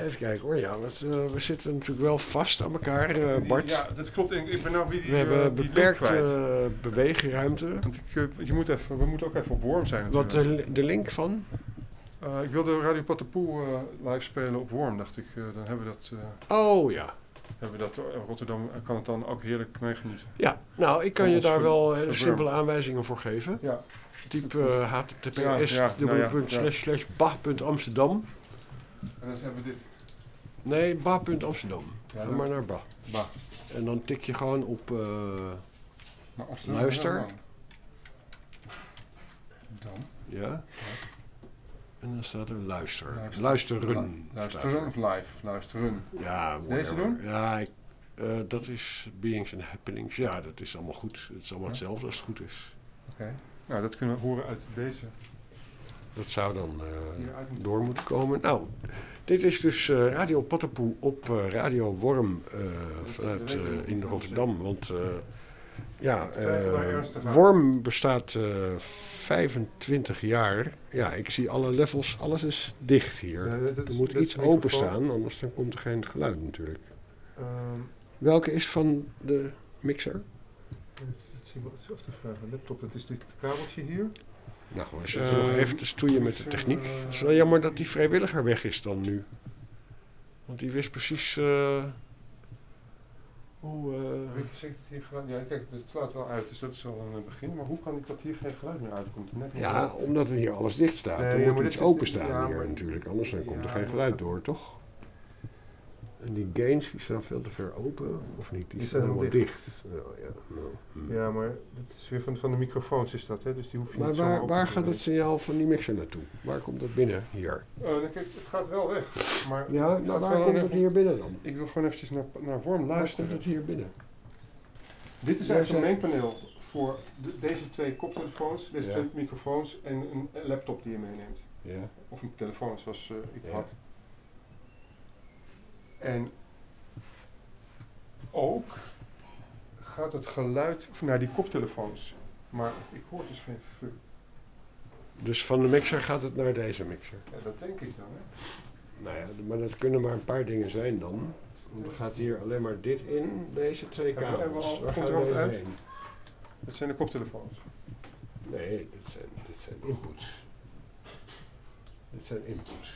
Even kijken hoor, ja, we zitten natuurlijk wel vast aan elkaar, Bart. Ja, dat klopt. Ik ben nou weer We hebben die beperkte beweegruimte. Want we moeten ook even op Worm zijn Wat natuurlijk. de link van? Ik wilde Radio Pattenpoel live spelen op Worm, dacht ik. Dan hebben we dat... Oh ja. Rotterdam kan het dan ook heerlijk meegenieten. Ja, nou, ik kan je daar wel hele simpele aanwijzingen voor geven. Ja. Typ https://bah.amsterdam. En dan hebben we dit. Nee, bah.amsterdam. Ga maar naar bah. Bah. En dan tik je gewoon op Amsterdam luister. Dan. Ja. En dan staat er luister. Luisteren Luisteren. of live? Luisteren. Ja, deze doen? Ja, dat is Beings and Happenings. Ja, dat is allemaal goed. Het is allemaal hetzelfde als het goed is. Oké. Nou, dat kunnen we horen uit deze. Dat zou dan door moeten komen. Nou, dit is dus Radio Pattenpoel op Radio Worm vanuit in Rotterdam. Want Worm bestaat 25 jaar. Ja, ik zie alle levels. Alles is dicht hier. Er moet iets openstaan, anders dan komt er geen geluid natuurlijk. Welke is van de mixer? Dat is of de vraag. Een laptop, dat is dit kabeltje hier. Nou, we zitten nog even te stoeien met de techniek. Het is wel jammer dat die vrijwilliger weg is dan nu. Want die wist precies hoe... Weet je zeker dat hier geluid... Ja, kijk, het slaat wel uit, dus dat is al een begin. Maar hoe kan ik dat hier geen geluid meer uitkomt? Ja, omdat er hier alles dicht staat. Er moet iets openstaan hier natuurlijk, anders dan komt er geen geluid door, toch? En die gains die staan veel te ver open, of niet? Die staan helemaal dicht. Ja, maar dat is weer van de microfoons is dat, hè? Dus die hoef je niet zo Maar waar gaat het signaal van die mixer naartoe? Waar komt dat binnen? Hier? Kijk, het gaat wel weg. Maar ja, nou waar komt het hier binnen dan? Ik wil gewoon eventjes naar Worm luisteren. Waar komt het hier binnen? Dit is eigenlijk een mengpaneel voor deze twee koptelefoons, deze twee microfoons en een laptop die je meeneemt. Ja. Of een telefoon zoals ik had. En ook gaat het geluid naar die koptelefoons. Maar ik hoor dus geen fuck. Dus van de mixer gaat het naar deze mixer? Ja, dat denk ik dan, hè. Nou ja, maar dat kunnen maar een paar dingen zijn dan. Want er gaat hier alleen maar dit in, deze twee kabels. Waar gaat deze heen? Dat zijn de koptelefoons. Nee, dit zijn inputs. Dit zijn inputs.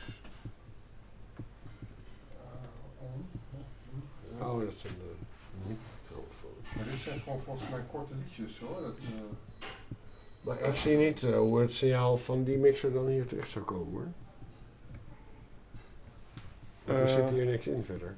Oh, dat zijn de microfoons. Maar dit zijn gewoon volgens mij korte liedjes hoor. Maar ik zie niet hoe het signaal van die mixer dan hier terecht zou komen hoor. Want er zit hier niks in verder.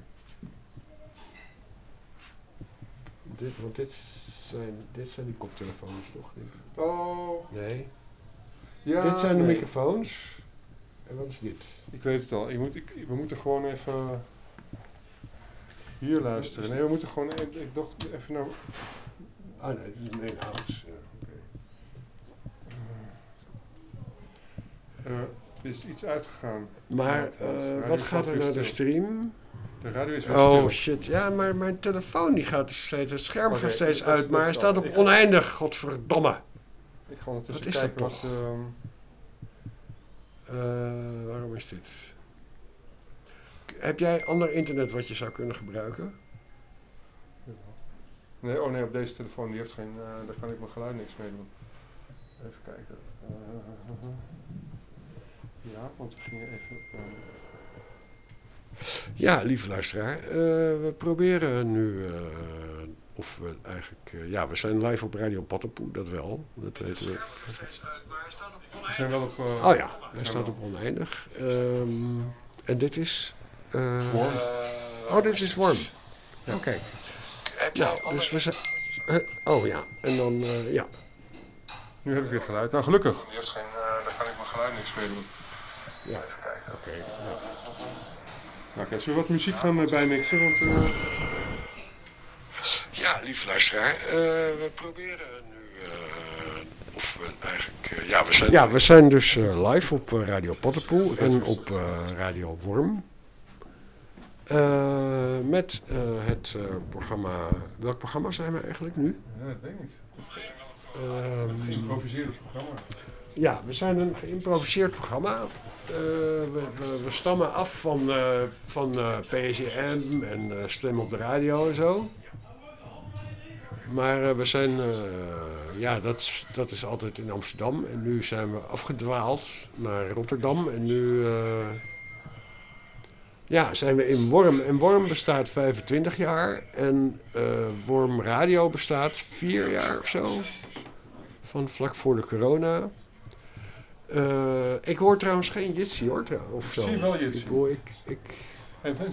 Want dit zijn die koptelefoons toch? Denk ik. Oh. Nee. Ja, dit zijn de microfoons. En wat is dit? Ik weet het al. We moeten gewoon even hier luisteren. Nee, we moeten gewoon even naar... Ah nee, dit is een in-house. Ja, Er is iets uitgegaan. Maar wat gaat er naar de stream? De radio is weer stil. Shit, ja, maar mijn telefoon die gaat steeds, het scherm gaat steeds uit, maar hij staat op oneindig, godverdomme. Ik ga ondertussen wat is kijken dat toch? Waarom is dit? Heb jij ander internet wat je zou kunnen gebruiken? Nee, op deze telefoon, die heeft geen, daar kan ik mijn geluid niks mee doen. Even kijken. Ja, want we gingen even... Ja, lieve luisteraar, we proberen nu, we zijn live op Radio Pattenpoel, dat wel, dat weten we. We zijn wel op... oh ja, hij staat op oneindig. En dit is... Worm. Dit is Worm. Ja. Oké. Nou, dus we zijn... oh ja, en dan, ja. Nu heb ik weer geluid. Nou, gelukkig. Die heeft geen, daar kan ik mijn geluid niks mee doen. Ja, even kijken. Oké. Ja. Nou, zullen we wat muziek gaan bijmixen? Want, ja, lieve luisteraar, we proberen nu... we zijn dus live op Radio Pattenpoel en op Radio Worm. Met het programma... Welk programma zijn we eigenlijk nu? Ja, dat weet ik niet. Het geïmproviseerde programma. Ja, we zijn een geïmproviseerd programma. We stammen af van PSM en Stem op de Radio en zo. Maar we zijn, dat is altijd in Amsterdam. En nu zijn we afgedwaald naar Rotterdam. En nu zijn we in Worm. En Worm bestaat 25 jaar. En Worm Radio bestaat 4 jaar of zo. Van vlak voor de corona. Ik hoor trouwens geen Jitsi hoor. Of zo. Zie je wel Jitsi? Ik